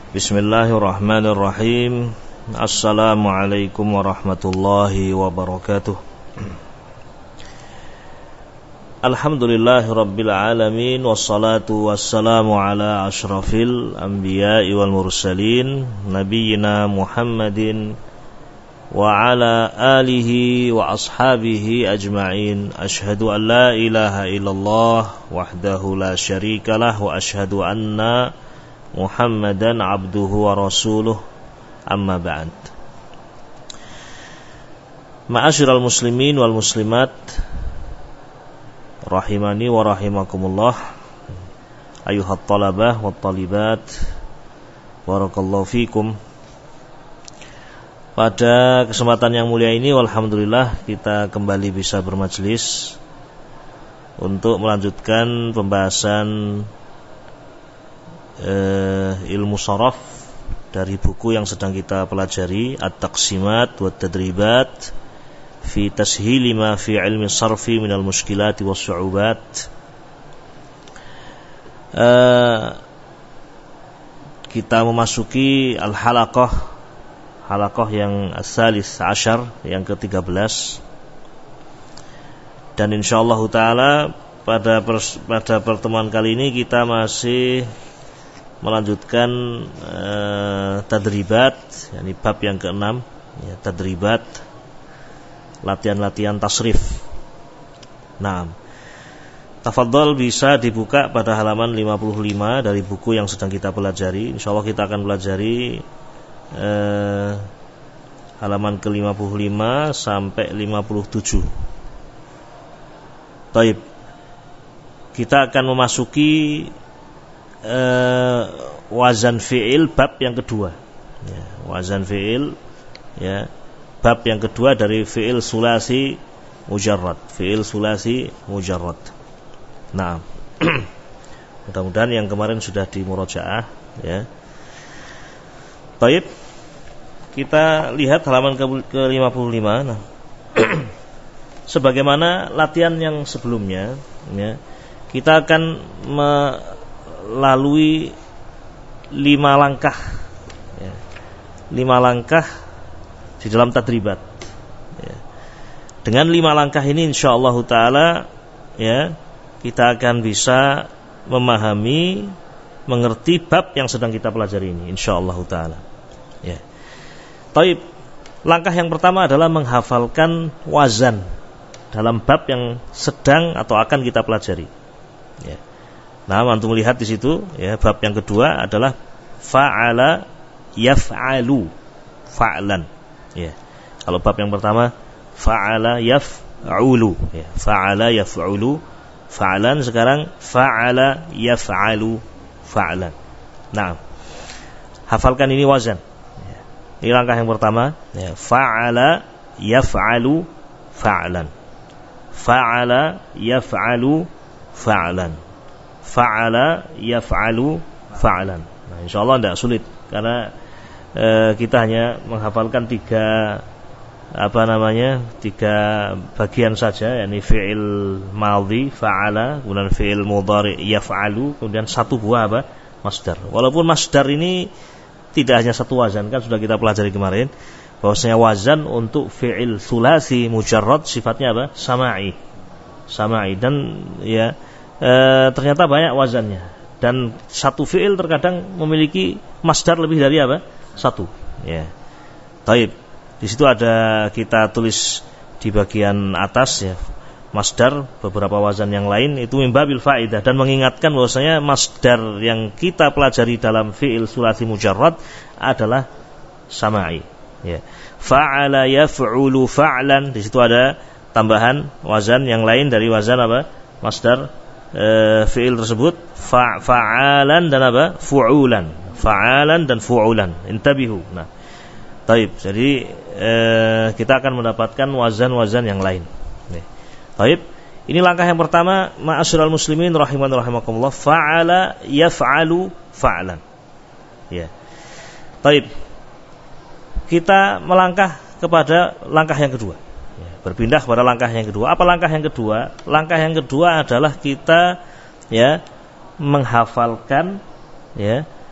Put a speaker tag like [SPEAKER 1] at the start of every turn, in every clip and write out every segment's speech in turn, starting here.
[SPEAKER 1] Bismillahirrahmanirrahim. Assalamualaikum warahmatullahi wabarakatuh. Alhamdulillahirabbil alamin, wassalatu wassalamu ala asyrafil anbiya'i wal mursalin nabiyyina Muhammadin wa ala alihi wa ashabihi ajma'in. Asyhadu an la ilaha illallah wahdahu la syarikalah wa asyhadu anna Muhammadan abduhu wa rasuluh, amma ba'd. Ma'asyiral muslimin wal muslimat rahimani wa rahimakumullah, ayuhat talabah wat talibat, barakallahu fikum. Pada kesempatan yang mulia ini alhamdulillah kita kembali bisa bermajlis untuk melanjutkan pembahasan ilmu sharaf dari buku yang sedang kita pelajari, At-Taqsimat wa Tadribat fi Tashhili ma fi ilmi sarfi minal mushkilati was su'ubat. Kita memasuki halaqah yang as-salis asyar, yang ke-13, dan insyaallah taala pada pertemuan kali ini kita masih melanjutkan tadribat, yakni bab yang ke-6, ya, tadribat, latihan-latihan tasrif. Nah, tafadhol bisa dibuka pada halaman 55 dari buku yang sedang kita pelajari. Insyaallah kita akan pelajari halaman ke-55 sampai 57. Baik. Kita akan memasuki wazan fi'il bab yang kedua, ya, wazan fi'il, ya, bab yang kedua dari fi'il sulasi mujarrad, fi'il sulasi mujarrad. Nah, mudah-mudahan yang kemarin sudah dimurajaah, ya. Baik, kita lihat halaman ke-55. Nah, sebagaimana latihan yang sebelumnya, ya, kita akan melalui 5 langkah, ya, 5 langkah di dalam tadribat, ya. Dengan 5 langkah ini insyaallah taala, ya, kita akan bisa memahami, mengerti bab yang sedang kita pelajari ini insyaallah taala, ya. Baik, langkah yang pertama adalah menghafalkan wazan dalam bab yang sedang atau akan kita pelajari, ya. Nah, antum lihat di situ, ya, bab yang kedua adalah fa'ala yaf'alu fa'lan, ya. Kalau bab yang pertama fa'ala yaf'ulu, ya, fa'ala yaf'ulu fa'lan, sekarang fa'ala yaf'alu fa'lan. Nah, hafalkan ini wazan, ya. Ini langkah yang pertama, ya, fa'ala yaf'alu fa'lan, fa'ala yaf'alu fa'lan, fa'ala yaf'alu fa'lan. Nah, insyaallah tidak sulit karena kita hanya menghafalkan 3 bagian saja, yakni fi'il madhi fa'ala, kemudian fi'il mudhari yaf'alu, kemudian 1 buah masdar. Walaupun masdar ini tidak hanya 1 wazan, kan sudah kita pelajari kemarin bahwasanya wazan untuk fi'il sulasi mujarrad sifatnya sama'i, dan ya, ternyata banyak wazannya, dan 1 fi'il terkadang memiliki masdar lebih dari 1, ya. Baik, di situ ada, kita tulis di bagian atas, ya, masdar beberapa wazan yang lain itu mimbabil faidah, dan mengingatkan bahwasanya masdar yang kita pelajari dalam fi'il sulasi mujarrad adalah sama'i, ya. Fa'ala yaf'ulu fa'lan, di situ ada tambahan wazan yang lain dari wazan masdar fi'il tersebut, fa'alan dan fu'ulan, fa'alan dan fu'ulan, intabihu. Nah, baik, jadi kita akan mendapatkan wazan-wazan yang lain. Baik, ini langkah yang pertama, ma'asyiral muslimin rahimani rahimakumullah, fa'ala yaf'alu fa'lan, ya. Baik, kita melangkah kepada langkah yang kedua, berpindah pada langkah yang kedua. Apa langkah yang kedua? Langkah yang kedua adalah kita, ya, menghafalkan, ya,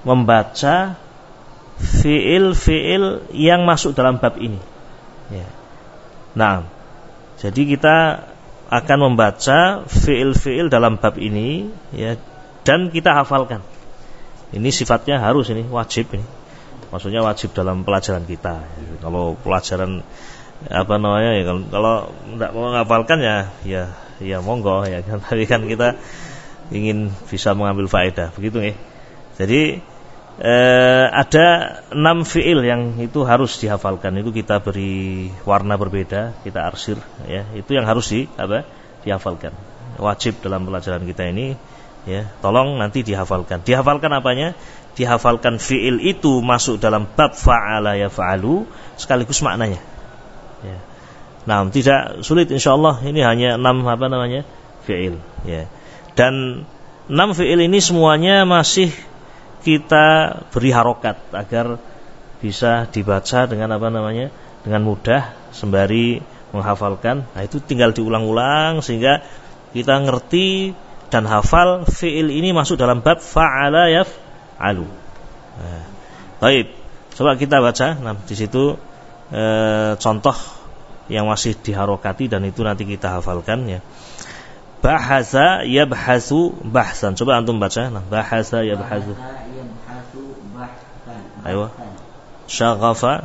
[SPEAKER 1] membaca fiil-fiil yang masuk dalam bab ini. Ya. Nah, jadi kita akan membaca fiil-fiil dalam bab ini, ya, dan kita hafalkan. Ini sifatnya harus, ini wajib ini. Maksudnya wajib dalam pelajaran kita. Kalau pelajaran ya, kalau tidak mau menghafalkan ya monggo ya kan. Tapi kan kita ingin bisa mengambil faedah, begitu ya. Jadi ada 6 fiil yang itu harus dihafalkan. Itu kita beri warna berbeda, kita arsir ya. Itu yang harus dihafalkan. Wajib dalam pelajaran kita ini ya. Tolong nanti dihafalkan. Dihafalkan apanya? Dihafalkan fiil itu masuk dalam bab fa'ala yaf'alu sekaligus maknanya. Ya. Nah, tidak sulit insyaallah. Ini hanya 6 fiil ya. Dan 6 fiil ini semuanya masih kita beri harokat agar bisa dibaca dengan dengan mudah sembari menghafalkan. Nah, itu tinggal diulang-ulang sehingga kita ngerti dan hafal fiil ini masuk dalam bab fa'ala yaf'alu. Nah, baik. Coba kita baca. Nah, di situ contoh yang masih diharokati dan itu nanti kita hafalkan ya. Bahasa yabhasu bahsan. Coba antum baca. Nah, bahasa yabhasu bahsan. Ayo. Syaghafa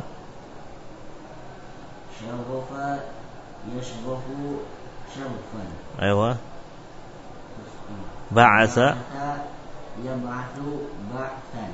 [SPEAKER 1] yashghafu shaghfan. Ayo. Ba'asa yab'athu ba'san.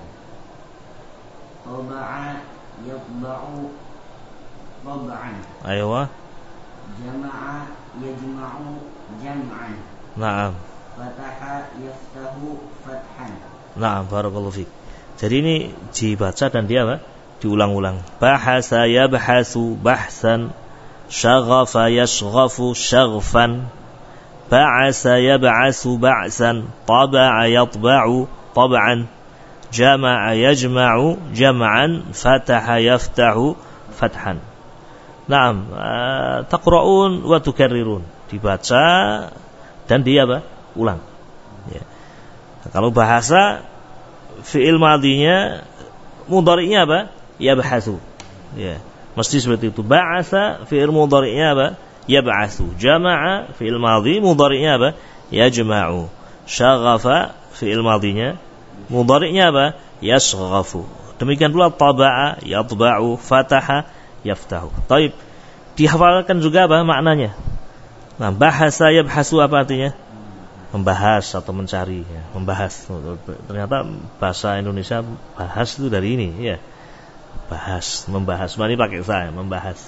[SPEAKER 1] Taba'a yatba'u tab'an. Ayo. Jama'a yajma'u jam'an. Naam. Fataha yaftahu fathan. Naam, barakallahu fiik. Jadi ini dibaca dan dia diulang-ulang. Bahasa yabhasu bahsan. Syaghafa yashghafu shaghfan. Ba'asa yab'asu ba'san. Taba'a yatba'u tab'an. Jama'a yajma'u jam'an. Fataha yaftahu fathan. Naam, taqra'un wa tukarrirun. Dibaca dan dia ulang. Ya. Kalau bahasa fi'il madhinya mudhari'nya yabhasu. Ya, mesti seperti itu. Ba'asa fi'il mudhari'nya yab'asu. Jama'a fi'il madhi mudhari'nya yajma'u. Syaghafa fi'il madhinya mudhari'nya yashghafu. Demikian pula taba'a yatba'u, fataha yaftahu. Taib. Dihafalkan juga maknanya. Nah, bahasa yabhasu apa artinya? Membahas atau mencari ya, membahas. Ternyata bahasa Indonesia bahas itu dari ini ya. Bahas, membahas. Mari pakai saya, membahas.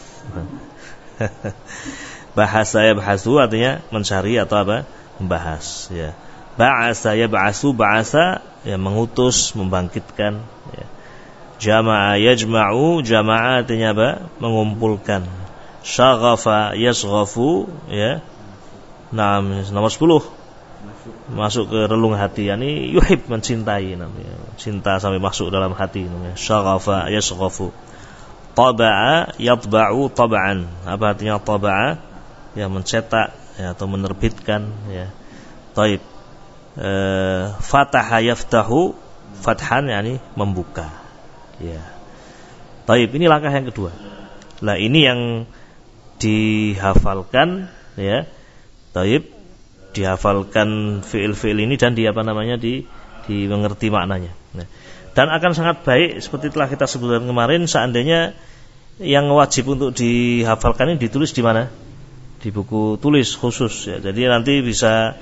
[SPEAKER 1] Bahasa yabhasu artinya mencari atau membahas ya. Ba'asa yab'asu, ba'asa ya mengutus, membangkitkan ya. Jama'a yajma'u, jama'a artinya mengumpulkan. Syaghafa yashghafu ya. Nah, nomor 10 masuk ke relung hati, yakni yuhib, mencintai namanya. Cinta sampai masuk dalam hati namanya. Syaghafa yashghafu. Taba'a yatba'u tab'an. Apa artinya taba'a? Ya mencetak ya, atau menerbitkan ya. Taib. Fataha yaftahu fathan, yakni membuka. Ya. Taib, ini langkah yang kedua. Lah ini yang dihafalkan ya. Taib, dihafalkan fiil-fiil ini dan dimengerti maknanya. Nah, dan akan sangat baik seperti telah kita sebutkan kemarin seandainya yang wajib untuk dihafalkan ini ditulis di mana? Di buku tulis khusus ya. Jadi nanti bisa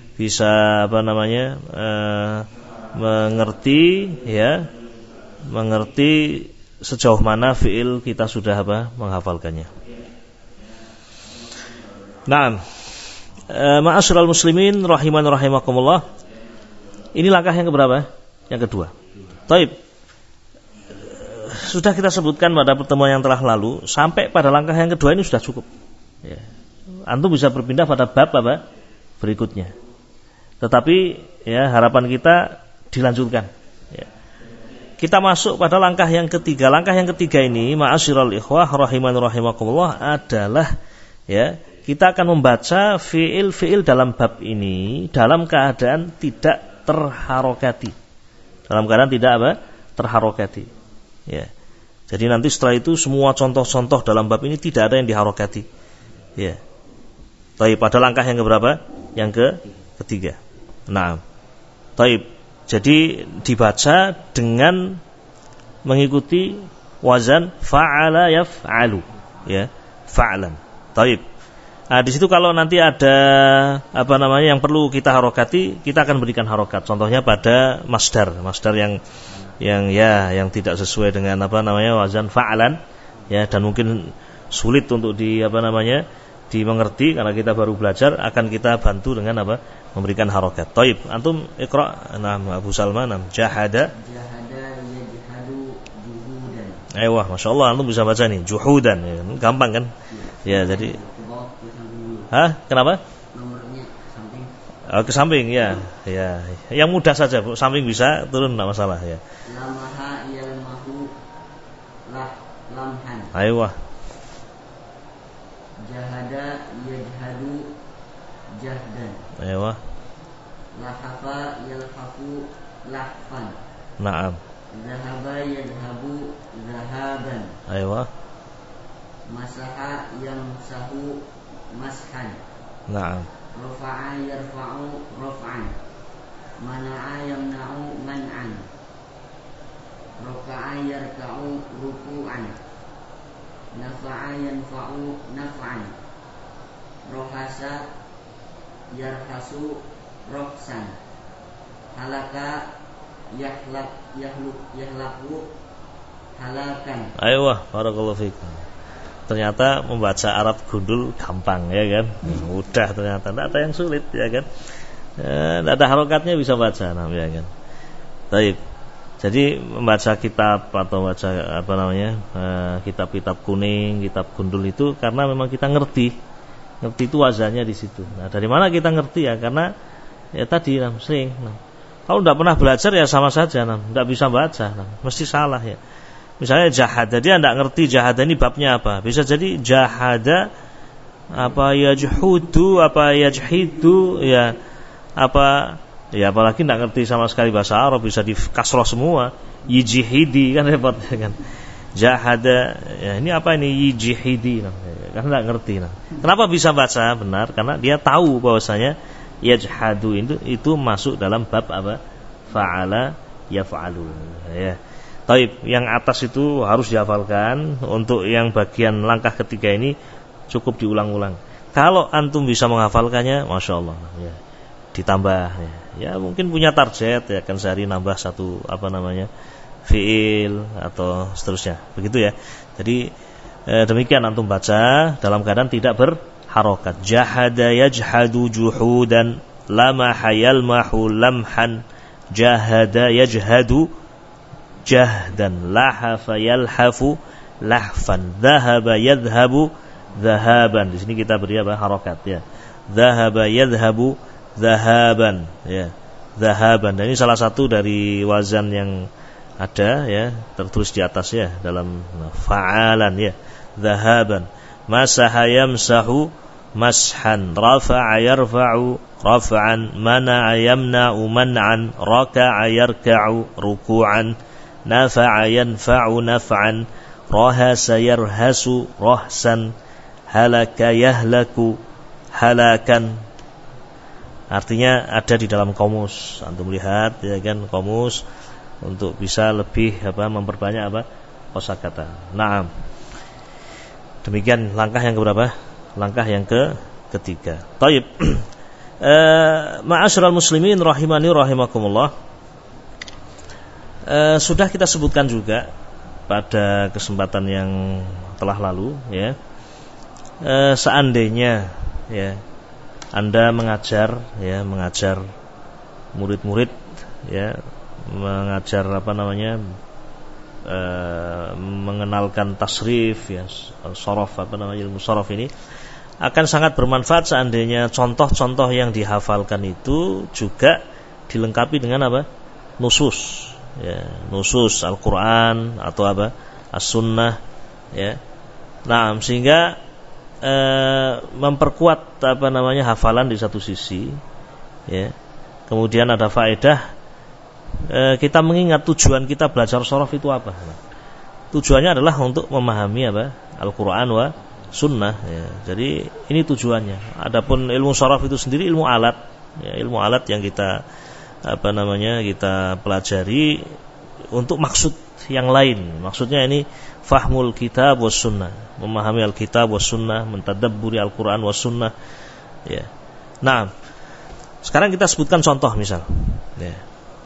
[SPEAKER 1] mengerti sejauh mana fiil kita sudah menghafalkannya. Nah, ma'asyiral muslimin rahiman rahimakumullah. Ini langkah yang keberapa? Yang kedua. Taib. Sudah kita sebutkan pada pertemuan yang telah lalu, sampai pada langkah yang kedua ini sudah cukup. Ya. Antum bisa berpindah pada bab berikutnya. Tetapi ya harapan kita dilanjutkan. Ya. Kita masuk pada langkah yang ketiga. Langkah yang ketiga ini, ma'asyiral ikhwah rahiman rahimakumullah, adalah ya, kita akan membaca fiil-fiil dalam bab ini dalam keadaan tidak terharokati. dalam keadaan tidak apa? Terharokati. Ya. Jadi nanti setelah itu semua contoh-contoh dalam bab ini tidak ada yang diharokati. Ya. Taib, pada langkah yang keberapa? Yang ketiga. Nah, taib. Jadi dibaca dengan mengikuti wazan fa'ala yaf'alu. Ya, fa'lan. Taib. Nah, di situ kalau nanti ada yang perlu kita harokati, kita akan berikan harokat. Contohnya pada masdar yang tidak sesuai dengan wazan fa'lan, ya, dan mungkin sulit untuk dimengerti karena kita baru belajar, akan kita bantu dengan memberikan harokat. Taib. Antum iqra. Nah, Abu Salman, jahada yajhadu juhudan. Wah, masyaallah, antum bisa baca nih, juhudan. Ya, gampang kan? Ya, jadi kenapa?
[SPEAKER 2] Nomornya samping.
[SPEAKER 1] Ke samping, ya. Ya. Yang mudah saja, Bu. Samping bisa, turun enggak masalah, ya.
[SPEAKER 2] Lamaha yalmahu lamhan.
[SPEAKER 1] Wah.
[SPEAKER 2] Jahada yajhadu jahdan.
[SPEAKER 1] Wah.
[SPEAKER 2] Lahafa yalhafu lahfan.
[SPEAKER 1] Naam.
[SPEAKER 2] Zahaba yadhabu zahaban.
[SPEAKER 1] Wah.
[SPEAKER 2] Masaha yamsahu mashan.
[SPEAKER 1] Naam.
[SPEAKER 2] Rafa'a yarfa'u raf'an. Mana'a yamna'u man'an. Raka'a yarka'u ruku'an. Nafa'a yanfa'u naf'an. Rohasa yarhasu rohsan. Halaka yahlaku halakan.
[SPEAKER 1] Wah, barakallahu fikum. Ternyata membaca Arab gundul gampang, ya kan? Mudah ternyata, tidak ada yang sulit, ya kan? Tidak ada harokatnya bisa baca, ya kan? Baik. Jadi membaca kitab atau baca kitab-kitab kuning, kitab gundul itu karena memang kita ngerti itu wazannya di situ. Nah, dari mana kita ngerti ya? Karena ya tadi sering. Kalau tidak pernah belajar ya sama saja, tidak bisa baca, mesti salah ya. Misalnya jahada, dia tidak ngerti jahada ini babnya apa. Bisa jadi jahada yajhudu, yajhidu, ya apalagi tidak ngerti sama sekali bahasa Arab, bisa di kasroh semua, yijihidi, kan repot kan. Jahada, ya ini apa ini yijihidi, kan tidak ngerti. Kenapa bisa baca benar? Karena dia tahu bahwasanya yajhadu itu masuk dalam bab fa'ala yaf'alu, ya. Taib, yang atas itu harus dihafalkan. Untuk yang bagian langkah ketiga ini cukup diulang-ulang. Kalau antum bisa menghafalkannya, masya Allah, ya. Ditambah, ya mungkin punya target, ya kan, sehari nambah satu fiil atau seterusnya, begitu ya. Jadi demikian antum baca dalam keadaan tidak berharokat. Jahada yajhadu juhudan, lamaha yalmahu lamhan, jahada yajhadu jahdan, lahafa yalhafu lahfan, dhahaba yadhhabu dhahaban. Di sini kita beri harokat, ya. Dhahaba yadhhabu dhahaban, ya. Dhahaban. Dan ini salah satu dari wazan yang ada, ya, tertulis di atas, ya, dalam fa'alan, ya. Dhahaban. Masaha yamsahu mashan, rafa'a yarfa'u raf'an, mana'a yamna'u man'an, raka'a yarka'u ruku'an, nafa'a yanfa'u naf'an, rahasa yarhasu rahsan, halaka yahlaku halakan. Artinya ada di dalam komus. Antum lihat, ya kan, komus untuk bisa lebih memperbanyak kosakata. Naam. Demikian langkah yang keberapa? Langkah yang ketiga. Taib. Ma'asyiral muslimin rahimani rahimakumullah. Sudah kita sebutkan juga pada kesempatan yang telah lalu, ya. Seandainya, ya, Anda mengajar murid-murid, ya, mengajar mengenalkan tasrif, ya, sorof, ilmu sorof ini akan sangat bermanfaat seandainya contoh-contoh yang dihafalkan itu juga dilengkapi dengan nusus, ya, nusus Al-Quran atau As-Sunnah, ya. Nah, sehingga memperkuat hafalan di satu sisi, ya. Kemudian ada faedah kita mengingat tujuan kita belajar shorof itu apa. Tujuannya adalah untuk memahami apa? Al-Quran wa Sunnah. Ya. Jadi ini tujuannya. Adapun ilmu shorof itu sendiri ilmu alat, ya, ilmu alat yang kita kita pelajari untuk maksud yang lain. Maksudnya ini fahmul kitab was sunnah, memahami al-kitab was sunnah, mentadabburi Al-Quran was sunnah. Ya. Nah, sekarang kita sebutkan contoh misal. Ya.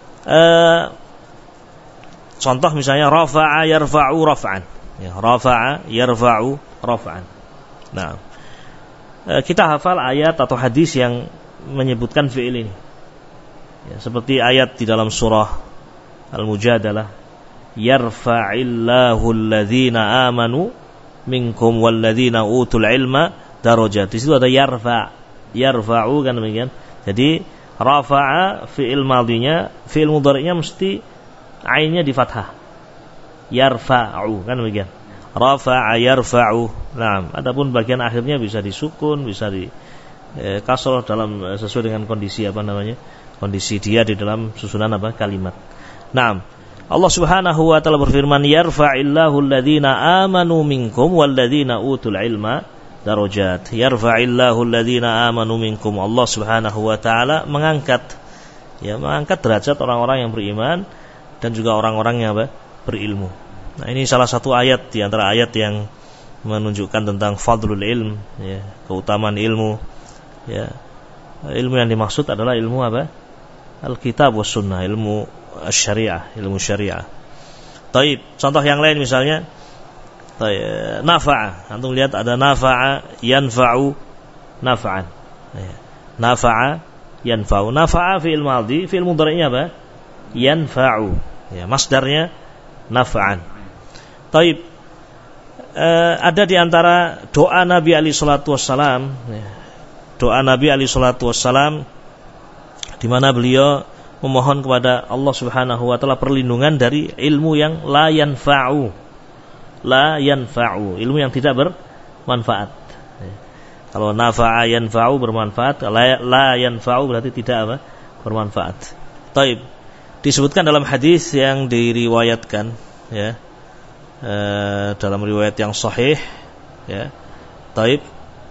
[SPEAKER 1] Contoh misalnya rafa'a yarfa'u raf'an. Ya, rafa'a yarfa'u raf'an. Nah, kita hafal ayat atau hadis yang menyebutkan fi'il ini. Ya, seperti ayat di dalam surah Al-Mujadalah, yarfa'illahu alladhina amanu minkum walladhina utul ilma darajat. Di situ ada yarfa'u kan demikian. Jadi rafa'a fi'il madhinya, fi'il mudhari'nya mesti ainnya di fathah. Yarfa'u kan demikian. Rafa'a yarfa'u. Nah, adapun bagian akhirnya bisa disukun, bisa di kasroh dalam sesuai dengan kondisi kondisi dia di dalam susunan kalimat. Nah, Allah Subhanahu wa taala berfirman, yarfa'illahu alladhina amanu minkum walladhina utul ilma darajat. Yarfa'illahu alladhina amanu minkum. Allah Subhanahu wa taala mengangkat derajat orang-orang yang beriman dan juga orang-orang yang berilmu. Nah, ini salah satu ayat di antara ayat yang menunjukkan tentang fadlul ilm, ya, keutamaan ilmu. Ya. Ilmu yang dimaksud adalah ilmu Al-Kitab was Sunnah, ilmu syariah, ilmu syariah. Taib, contoh yang lain misalnya nafa'a. Antum lihat ada nafa'a yanfa'u nafa'an. Ya. Nafa'a yanfa'u. Nafa'a fi'il madhi, fi'il mudhari'nya yanfa'u. Ya, masdarnya nafa'an. Taib. Ada di antara doa Nabi alaihi salatu wassalam, ya. Doa Nabi alaihi salatu wassalam di mana beliau memohon kepada Allah Subhanahu wa taala perlindungan dari ilmu yang la yanfa'u. La yanfa'u, ilmu yang tidak bermanfaat. Ya. Kalau nafa'a yanfa'u bermanfaat, la yanfa'u berarti tidak bermanfaat. Taib. Disebutkan dalam hadis yang diriwayatkan, ya, dalam riwayat yang sahih, ya. Taib.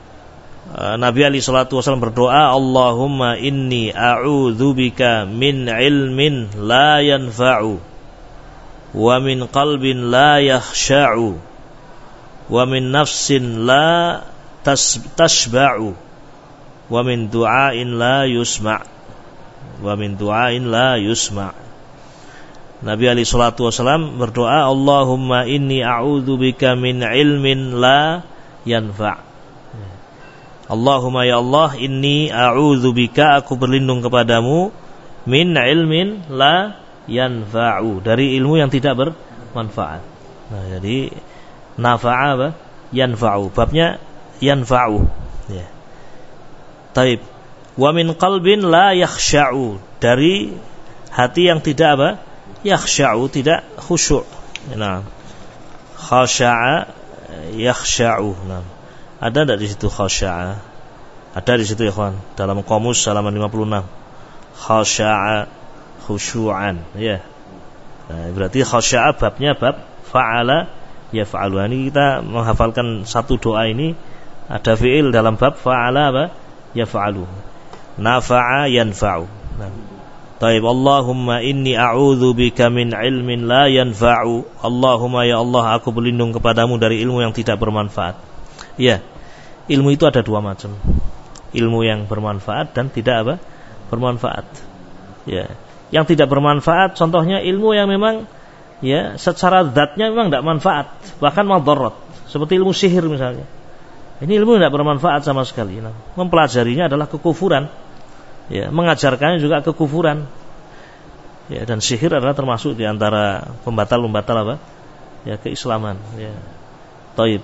[SPEAKER 1] Nabi alaihi salatu wasallam berdoa, Allahumma inni a'udzubika min ilmin la yanfa'u wa min qalbin la yakhsha'u wa min nafsin la tashba'u wa min du'ain la yusma' wa min du'ain la yusma'. Nabi alaihi salatu wasallam berdoa, Allahumma inni a'udzubika min ilmin la yanfa'. Allahumma ya Allah, inni a'udzubika, aku berlindung kepadamu, min ilmin la yanfa'u, dari ilmu yang tidak bermanfaat. Nah, jadi nafa'a yanfa'u, babnya yanfa'u, ya. Taib. Wa min qalbin la yakhsha'u, dari hati yang tidak yakhsha'u, tidak khusyuk. Nah, khasha'a yakhsha'u. Nah, ada enggak di situ khasya'a? Ada di situ ya kawan, dalam kamus halaman 56. Khasya'a khusyu'an, ya. Nah, berarti khasya'a babnya bab fa'ala yaf'alu. Ini kita menghafalkan satu doa ini, ada fi'il dalam bab fa'ala yaf'alu. Nafa'a yanfa'u. Nah. Taib, Allahumma inni a'udzubika min ilmin la yanfa'u. Allahumma ya Allah, aku berlindung kepadamu dari ilmu yang tidak bermanfaat. Ya, ilmu itu ada dua macam. Ilmu yang bermanfaat dan tidak bermanfaat. Ya, yang tidak bermanfaat contohnya ilmu yang memang ya secara zatnya memang tidak manfaat, bahkan madarat, seperti ilmu sihir misalnya. Ini ilmu tidak bermanfaat sama sekali. Nah, mempelajarinya adalah kekufuran. Ya, mengajarkannya juga kekufuran. Ya, dan sihir adalah termasuk di antara pembatal-pembatal ya, keislaman. Ya. Taib.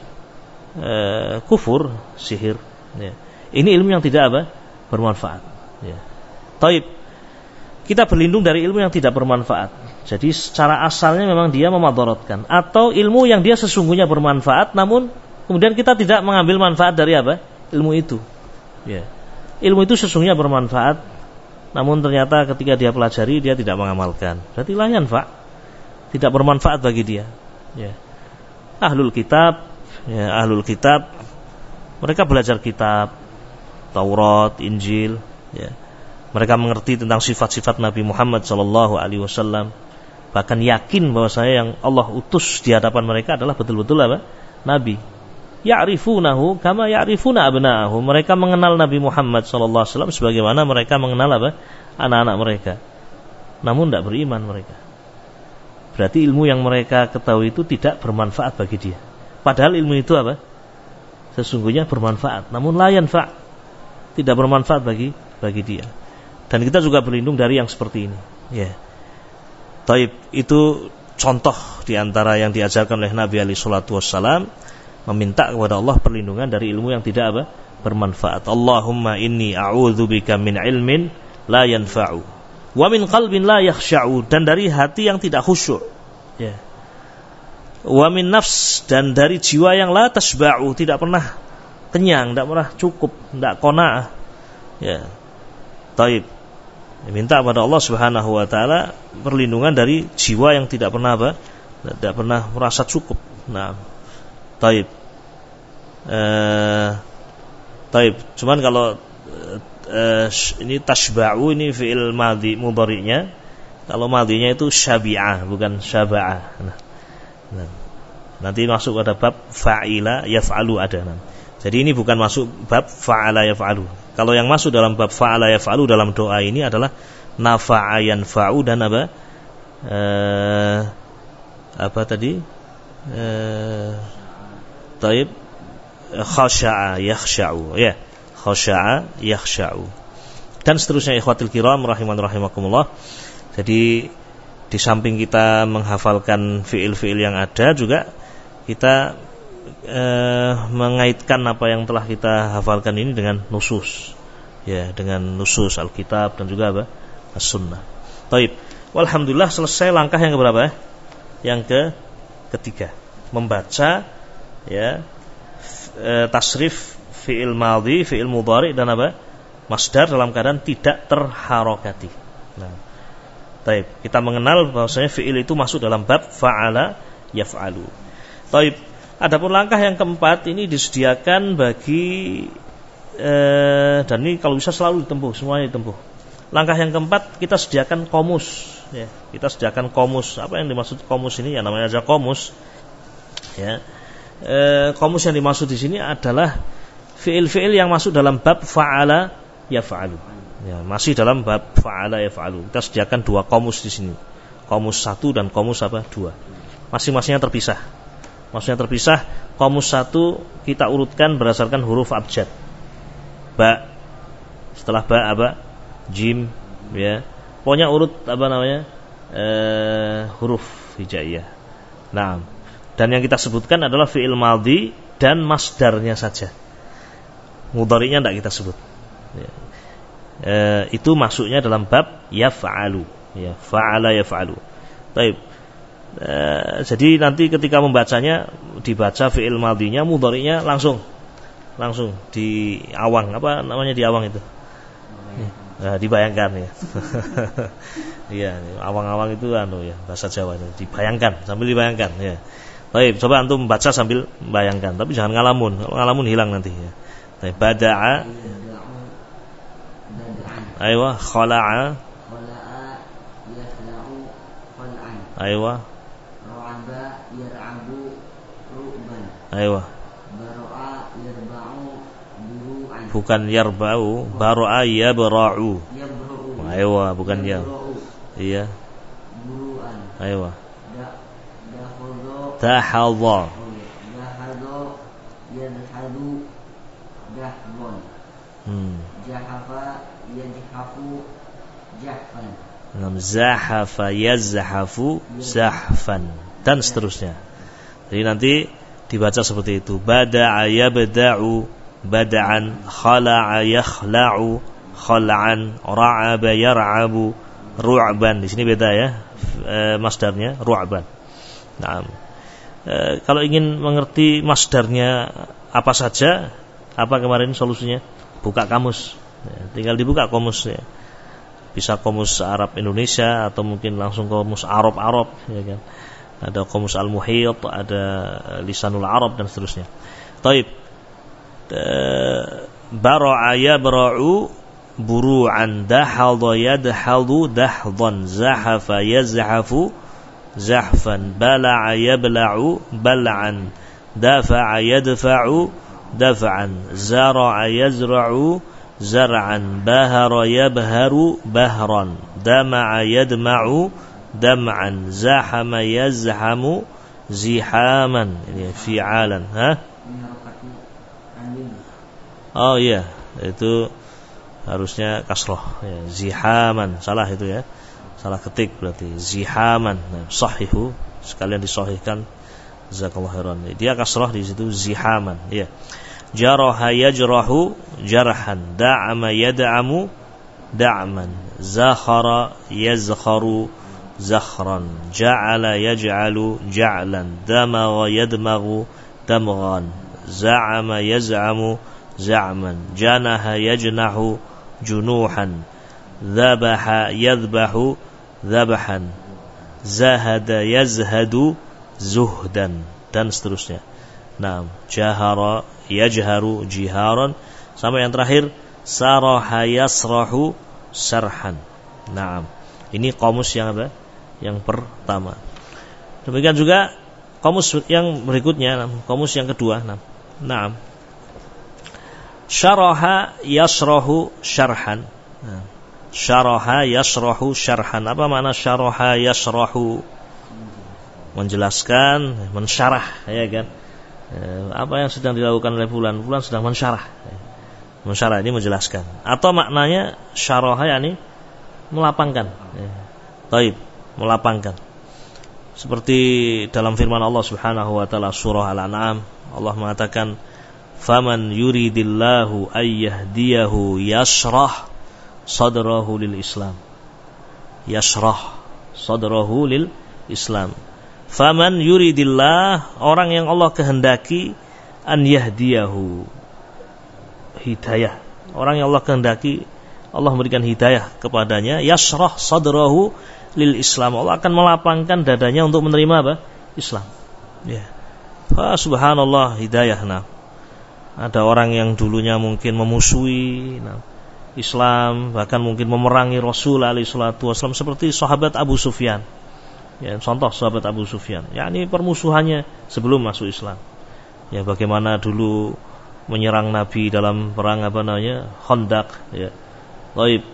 [SPEAKER 1] Kufur, sihir, ya. Ini ilmu yang tidak bermanfaat, ya. Taib. Kita berlindung dari ilmu yang tidak bermanfaat. Jadi secara asalnya memang dia memadaratkan, atau ilmu yang dia sesungguhnya bermanfaat, namun kemudian kita tidak mengambil manfaat dari ilmu itu, ya. Ilmu itu sesungguhnya bermanfaat, namun ternyata ketika dia pelajari dia tidak mengamalkan. Berarti la yanfa', tidak bermanfaat bagi dia. Ya. Ahlul kitab, mereka belajar kitab Taurat, Injil, ya. Mereka mengerti tentang sifat-sifat Nabi Muhammad SAW, bahkan yakin bahwa yang Allah utus di hadapan mereka adalah betul-betul apa? Nabi. Ya'rifunahu kama ya'rifuna abna'ahum. Mereka mengenal Nabi Muhammad SAW sebagaimana mereka mengenal apa? Anak-anak mereka. Namun tidak beriman mereka. Berarti ilmu yang mereka ketahui itu tidak bermanfaat bagi dia. Padahal ilmu itu apa? Sesungguhnya bermanfaat. Namun la yanfa', tidak bermanfaat bagi dia. Dan kita juga berlindung dari yang seperti ini. Ya. Taib, itu contoh di antara yang diajarkan oleh Nabi alaihi salatu wassalam, meminta kepada Allah perlindungan dari ilmu yang tidak apa? Bermanfaat. Allahumma inni a'udzubika min ilmin la yanfa'u wa min qalbin la yakhsha'u, dan dari hati yang tidak khusyuk. Ya. Wa min nafs, dan dari jiwa yang la tasba'u, tidak pernah kenyang, tidak pernah cukup, tidak qanaah. Ya. Taib. Minta kepada Allah Subhanahu wa taala perlindungan dari jiwa yang tidak pernah apa? Tidak pernah merasa cukup. Nah, taib. Taib. Cuman kalau ini tasba'u, ini fi'il madhi mudhari'nya. Kalau madhinya itu syabi'ah, bukan syaba'ah. Nah. Nanti masuk pada bab fa'ila yaf'alu ada. Jadi ini bukan masuk bab fa'ala yaf'alu. Kalau yang masuk dalam bab fa'ala yaf'alu dalam doa ini adalah nafa'a yanfa'u dan apa? Apa tadi? Taib, khasya'a yakhsha'u, ya. Khasya'a yakhsha'u. Dan seterusnya ikhwatul kiram rahimakumullah. Jadi di samping kita menghafalkan fiil-fiil yang ada, juga kita mengaitkan apa yang telah kita hafalkan ini dengan nusus, ya, dengan nusus Alkitab dan juga apa? As-Sunnah. Taib. Walhamdulillah, selesai langkah yang keberapa? Yang ketiga, membaca, ya, tasrif fiil madhi, fiil mudhari dan apa? Masdar dalam keadaan tidak terharokati. Nah, taib. Kita mengenal bahwasanya fiil itu masuk dalam bab fa'ala yaf'alu. Taib. Adapun langkah yang keempat ini disediakan bagi dan ini kalau bisa selalu ditempuh, semuanya ditempuh. Langkah yang keempat kita sediakan komus, ya. Kita sediakan komus. Apa yang dimaksud komus ini? Ya namanya aja komus. Ya. Komus yang dimaksud di sini adalah fiil-fiil yang masuk dalam bab fa'ala yaf'alu. Ya, masih dalam bab fa'ala yaf'alu. Kita sediakan dua komus di sini. Komus 1 dan komus apa? 2. Masing-masingnya terpisah. Maksudnya terpisah. Komus 1 kita urutkan berdasarkan huruf abjad. Ba, setelah ba apa? Jim, ya. Pokoknya urut apa namanya? Huruf hijaiyah. Nah, dan yang kita sebutkan adalah fi'il madhi dan masdarnya saja. Mudhari'nya tidak kita sebut. Ya. Itu masuknya dalam bab yaf'alu, ya, fa'ala yaf'alu. Baik. Jadi nanti ketika membacanya dibaca fi'il madhinya, mudhari'nya langsung di awang, apa namanya di awang itu? Nah, dibayangkan, ya. Iya, awang-awang itu ya, bahasa Jawa itu dibayangkan, sambil dibayangkan, ya. Baik, coba antum baca sambil membayangkan, tapi jangan ngalamun. Kalau ngalamun hilang nanti, ya. Baik, bada'a, aywa, khala'a,
[SPEAKER 2] yakhla'u khal'an,
[SPEAKER 1] aywa,
[SPEAKER 2] ra'aba yar'abu ru'ban,
[SPEAKER 1] aywa,
[SPEAKER 2] baro'a yarba'u buru'an,
[SPEAKER 1] bukan yarba'u, baro'a yabra'u, aywa, bukan ya, iya,
[SPEAKER 2] buru'an,
[SPEAKER 1] aywa,
[SPEAKER 2] dahadha,
[SPEAKER 1] dahadha,
[SPEAKER 2] yadhadu dahbon, jahafa yajhafu jahfan,
[SPEAKER 1] zahafa yazhafu zahfan, dan seterusnya. Jadi nanti dibaca seperti itu. Bada'a yabda'u bada'an, khala'a yakhla'u khal'an, ra'aba yar'abu ru'ban. Di sini beda, ya, masdarnya ru'ban. Nah, kalau ingin mengerti masdarnya apa saja, apa kemarin solusinya? Buka kamus, ya, tinggal dibuka kamusnya. Bisa Qomus Arab Indonesia atau mungkin langsung Qomus Arab, ya kan. Ada Qomus Al-Muhit, ada Lisanul Arab dan seterusnya. Taib. Bara'a yabra'u buru'an, dahadha yadhadu dahdan, zahafa yazhafu zahfan, bala'a yabla'u bal'an, dafa'a yadfa'u daf'an, zara'a yazra'u zar'an, bahara yabharu bahran, dama'a yadma'u dam'an, zahama yazhamu zihaman. Ini fi'alan, Oh iya, itu harusnya kasroh ya, zihaman, salah itu ya, salah ketik berarti zihaman. Nah, sahihu, sekalian disahihkan, jazakallahu khairan. Dia kasroh di situ zihaman ya. Jaraha yajrahu jarhan, da'ama yad'amu da'man, zakhara yazkharu zakhran, ja'ala yaj'alu ja'lan, damagha yadmaghu damghan, za'ama yaz'amu za'man, janaha yajnahu junuhan, dhabaha yadhbahu dhabhan, zahada yazhadu zuhdan, dan seterusnya. Naam, jahara yajharu jiharan, sampai yang terakhir saraha yasrahu sarhan. Naam, ini qamus yang apa? Yang pertama. Demikian juga qamus yang berikutnya, qamus yang kedua. Naam, syaraha yasrahu syarhan. Syaraha yasrahu syarhan. Apa makna syaraha yasrahu? Menjelaskan, mensyarah, ya kan? Apa yang sedang dilakukan oleh fulan sedang mensyarah. Mensyarah ini menjelaskan. Atau maknanya syaraha yakni melapangkan. Taib, melapangkan. Seperti dalam firman Allah Subhanahu wa taala surah Al-An'am, Allah mengatakan, "Faman yuridillahu ayyahdiyahu yashrah sadrahu lil Islam." Yashrah sadrahu lil Islam. Faman yuridillah, orang yang Allah kehendaki, an yahdiyahu, hidayah. Orang yang Allah kehendaki, Allah memberikan hidayah kepadanya, yashrah sadrahu lil Islam. Allah akan melapangkan dadanya untuk menerima apa? Islam. Ya. Subhanallah, hidayah. Nah, ada orang yang dulunya mungkin memusuhi Islam, bahkan mungkin memerangi Rasul alaihi salatu wasallam, seperti sahabat Abu Sufyan. Ya, contoh sahabat Abu Sufyan, yakni permusuhannya sebelum masuk Islam. Ya, bagaimana dulu menyerang Nabi dalam perang Khandaq, ya. Taib.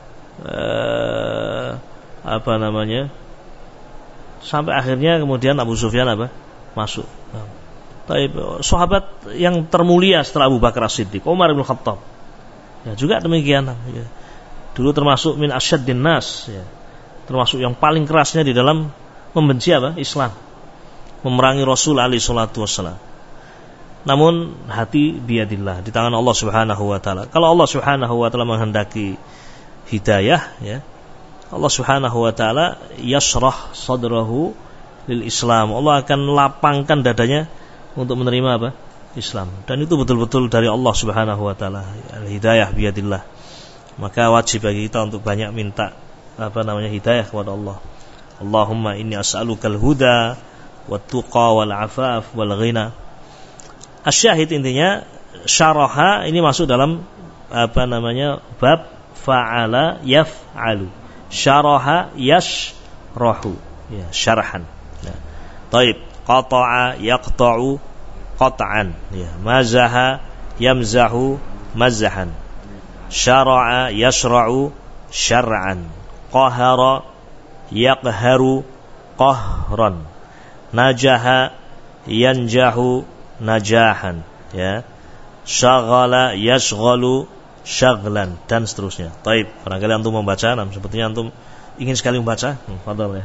[SPEAKER 1] Sampai akhirnya kemudian Abu Sufyan masuk. Taib. Sahabat yang termulia setelah Abu Bakar As-Siddiq, Umar bin Khattab. Ya, juga demikian. Ya. Dulu termasuk min asyaddin nas, ya. Termasuk yang paling kerasnya di dalam membenci Islam, memerangi Rasul alaihi salatu wassalam. Namun hati biadillah, di tangan Allah Subhanahu wa taala. Kalau Allah Subhanahu wa taala menghendaki hidayah, ya, Allah Subhanahu wa taala yashrah sadrahu lil Islam. Allah akan lapangkan dadanya untuk menerima Islam. Dan itu betul-betul dari Allah Subhanahu wa taala. Al-hidayah biadillah. Maka wajib bagi kita untuk banyak minta hidayah kepada Allah. Allahumma inni as'alukal huda wat tuqa wal afaf wal ghina. Asyahid intinya syaraha ini masuk dalam bab fa'ala yaf'alu. Syaraha yashrahu, ya, syarhan. Ya. Taib, qata'a yaqta'u qat'an, ya. Mazaha yamzahu mazhan. Syara'a yashra'u syar'an. Qahara yaqharu qahran. Najaha yanjahu najahan, ya. Syaghala yashghalu syaglan, dan seterusnya. Taib, barangkali antum membaca, sepertinya antum ingin sekali membaca. Fadhal, ya.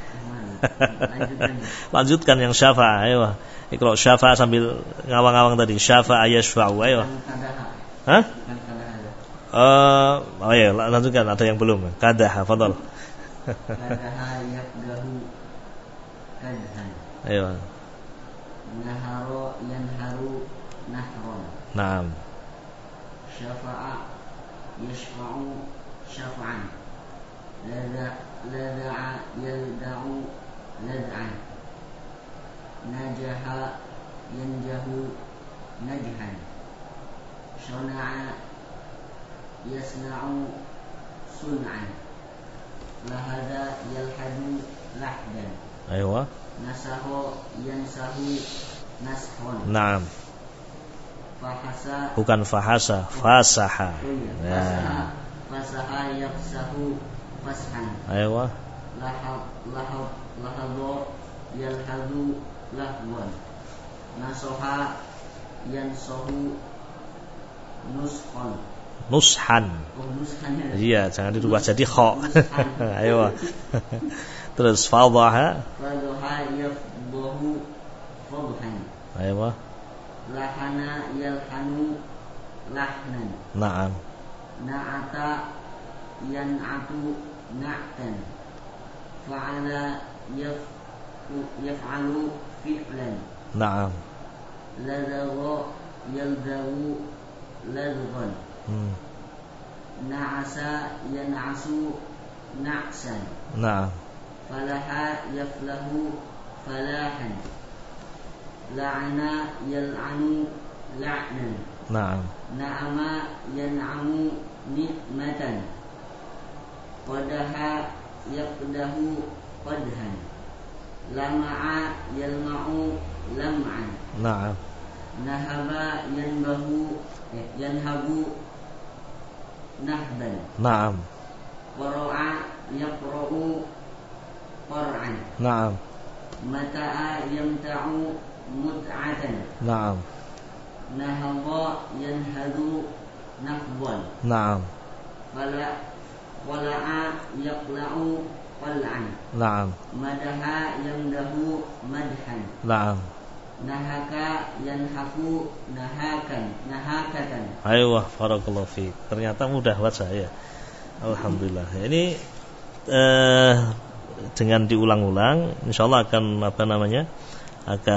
[SPEAKER 1] Lanjutkan yang syafa'a, ayo. Iqra syafa'a sambil ngawang-ngawang tadi. Syafa'a yashfa'u, ayo. Hah? Oh ya, lanjutkan, ada yang belum. Kadaha, fadhal.
[SPEAKER 2] Kadaha yaqdahu kadhan.
[SPEAKER 1] Ayo.
[SPEAKER 2] Naharo yanharu nahron.
[SPEAKER 1] Naam.
[SPEAKER 2] Syafa'a yashfa'u syafa'an. lada'a yalda'u lad'an, najaha yanjahu najhan, syana'a yasna'u sun'an, lahada yalhadu lahdan.
[SPEAKER 1] Aywa.
[SPEAKER 2] Nasaho yansahu nashon.
[SPEAKER 1] Naam.
[SPEAKER 2] Fahasa.
[SPEAKER 1] Bukan fahasa, fasaha.
[SPEAKER 2] Oh iya. Fasaha yafsahu fashan.
[SPEAKER 1] Aywa.
[SPEAKER 2] Lahadho yalhadu lahwan. Nasoha yansohu nushon.
[SPEAKER 1] Nushan.
[SPEAKER 2] Oh, nushan ya.
[SPEAKER 1] Iya, jangan dirubah jadi kha. Ayo. Terus fadhaha.
[SPEAKER 2] Fadhaha yafdahu fadhan.
[SPEAKER 1] Ayo.
[SPEAKER 2] Lahana yalhanu lahnan.
[SPEAKER 1] Naam.
[SPEAKER 2] Na'ata yan'atu na'tan. Fa'ala yaf'alu fi'lan.
[SPEAKER 1] Naam.
[SPEAKER 2] Ladagha yaldagu ladghan. Na'asa yan'asu na'san.
[SPEAKER 1] Naam.
[SPEAKER 2] Falaha yaflahu falahan. La'ana yal'anu la'nan.
[SPEAKER 1] Naam.
[SPEAKER 2] Na'ama yan'amu ni'matan. Qadaha yaqdahu qadhan. Lama'a yalma'u lam'an.
[SPEAKER 1] Naam.
[SPEAKER 2] Nahaba yanhabu nahban.
[SPEAKER 1] Naam.
[SPEAKER 2] Qara'a yaqra'u qar'an.
[SPEAKER 1] Naam.
[SPEAKER 2] Mata'a yamta'u mut'atan.
[SPEAKER 1] Naam.
[SPEAKER 2] Nahadha yanhadu nahwan.
[SPEAKER 1] Naam.
[SPEAKER 2] Qala'a yaqla'u qal'an.
[SPEAKER 1] Naam.
[SPEAKER 2] Madaha yamdahu madhan.
[SPEAKER 1] Naam.
[SPEAKER 2] Nahaka yanhaku nahakatan.
[SPEAKER 1] Ayo, barakallahu fiik. Ternyata mudah buat saya. Alhamdulillah. Ini dengan diulang-ulang insyaallah akan akan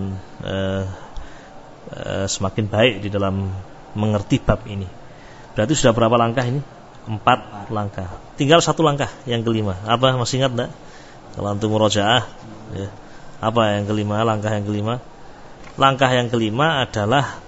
[SPEAKER 1] semakin baik di dalam mengerti bab ini. Berarti sudah berapa langkah ini? 4 langkah. Tinggal 1 langkah yang kelima. Apa masih ingat enggak? Kalau antum murojaah ya. Apa yang kelima? Langkah yang kelima. Langkah yang kelima adalah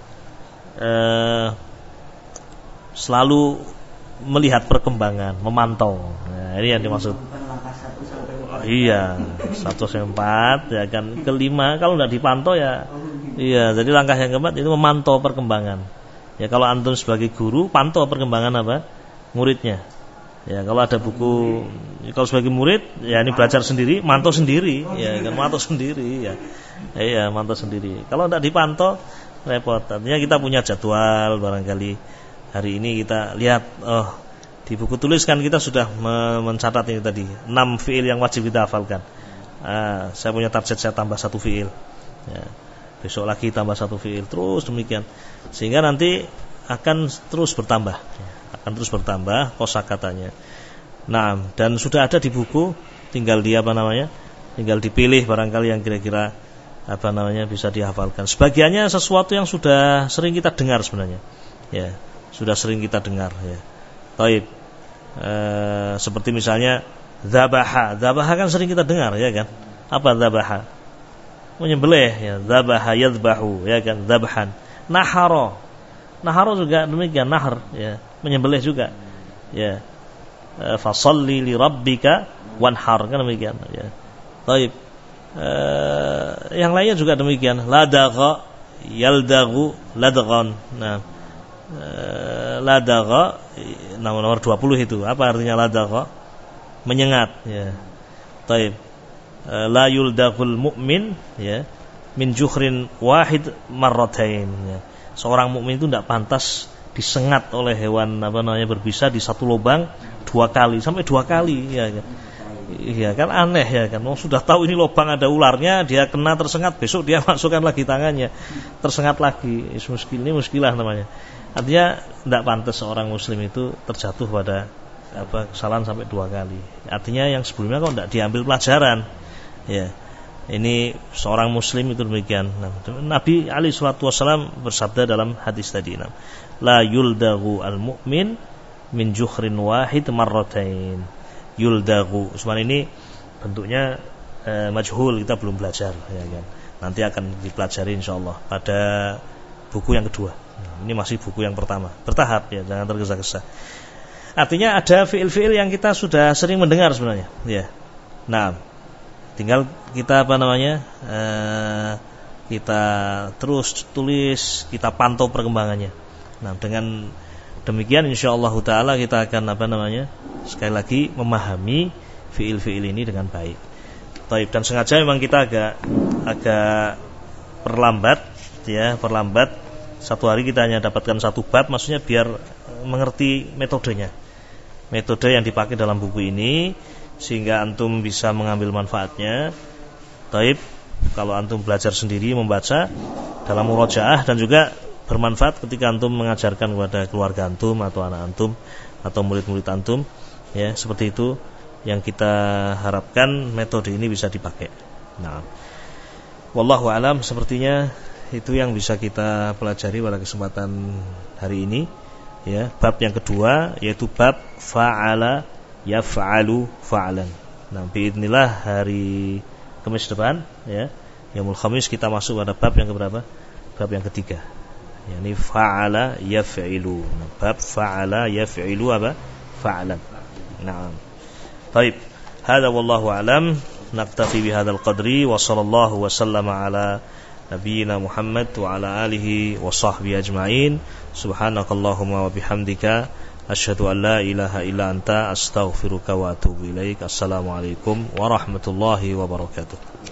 [SPEAKER 1] selalu melihat perkembangan, memantau. Nah, ini yang dimaksud. Iya, 1 sampai 4 ya kan. Kelima kalau tidak dipantau ya. Iya, jadi langkah yang keempat itu memantau perkembangan. Ya kalau antum sebagai guru pantau perkembangan apa? Muridnya. Ya kalau ada buku, kalau sebagai murid ya ini belajar sendiri, mantau sendiri, ya kan mantau sendiri ya. Iya, mantau sendiri. Kalau tidak dipantau repot. Artinya kita punya jadwal barangkali hari ini kita lihat di buku tulis kan kita sudah mencatat ini tadi 6 fiil yang wajib kita hafalkan. Saya punya target saya tambah 1 fiil. Ya. Besok lagi tambah 1 fiil, terus demikian. Sehingga nanti akan terus bertambah. Akan terus bertambah kosakatanya. Nah, dan sudah ada di buku, tinggal tinggal dipilih barangkali yang kira-kira bisa dihafalkan. Sebagiannya sesuatu yang sudah sering kita dengar sebenarnya. Ya, sudah sering kita dengar ya. Taib. Seperti misalnya dzabaha. Dzabaha kan sering kita dengar ya kan? Apa dzabaha? Menyembelih ya, dzabaha yadzbahu ya kan, dzabhan. Nahara. Nahara juga demikian, nahr ya, menyembelih juga. Ya. Fashalli li rabbika wanhar kan demikian ya. Taib. Yang lainnya juga demikian. Ladagha yaldagu ladghan. Nah, ladagha nomor 20 itu. Apa artinya ladagha? Menyengat ya. Taib. La yuldagul mu'min ya min juhrin wahid marratain ya. Seorang mukmin itu tidak pantas disengat oleh hewan berbisa di satu lubang 2 kali sampai 2 kali ya kan. Iya kan aneh ya kan. Sudah tahu ini lubang ada ularnya, dia kena tersengat, besok dia masukkan lagi tangannya, tersengat lagi. Ini muskilah namanya. Artinya tidak pantas seorang muslim itu terjatuh pada kesalahan sampai 2 kali. Artinya yang sebelumnya kok tidak diambil pelajaran. Ya. Ini seorang muslim itu demikian. Nabi alaihi salatu wasallam bersabda dalam hadis tadi, la yuldagu al-mu'min min juhrin wahid marratain. yuldagu. Cuman ini bentuknya majhul, kita belum belajar ya kan. Nanti akan dipelajari insyaallah pada buku yang kedua. Ini masih buku yang pertama, bertahap ya, jangan tergesa-gesa. Artinya ada fiil-fiil yang kita sudah sering mendengar sebenarnya ya. Nah, tinggal kita kita terus tulis, kita pantau perkembangannya. Nah, dengan demikian insyaallah taala kita akan sekali lagi memahami fiil-fiil ini dengan baik. Baik, dan sengaja memang kita agak perlambat. Satu hari kita hanya dapatkan satu bab, maksudnya biar mengerti metodenya. Metode yang dipakai dalam buku ini sehingga antum bisa mengambil manfaatnya. Baik, kalau antum belajar sendiri membaca dalam murojaah dan juga bermanfaat ketika antum mengajarkan kepada keluarga antum atau anak antum atau murid-murid antum ya, seperti itu yang kita harapkan metode ini bisa dipakai. Nah, wallahu alam, sepertinya itu yang bisa kita pelajari pada kesempatan hari ini ya. Bab yang kedua yaitu bab fa'ala yaf'alu fa'lan. Nah, biidznillah hari Kamis depan ya, yaumul Khamis, kita masuk pada bab yang keberapa? Bab yang ketiga. Yani fa'ala yaf'ilu. Nah, bab fa'ala yaf'ilu apa? Fa'lan. Naam. Baik, hada wallahu alam, naktafi bihadzal qadri wa sallallahu wa sallama ala nabiyyina Muhammad wa ala alihi wa sahbihi ajma'in. Subhanakallahumma wa bihamdika asyhadu an la ilaha illa anta astaghfiruka wa atubu ilaik. Assalamualaikum warahmatullahi wabarakatuh.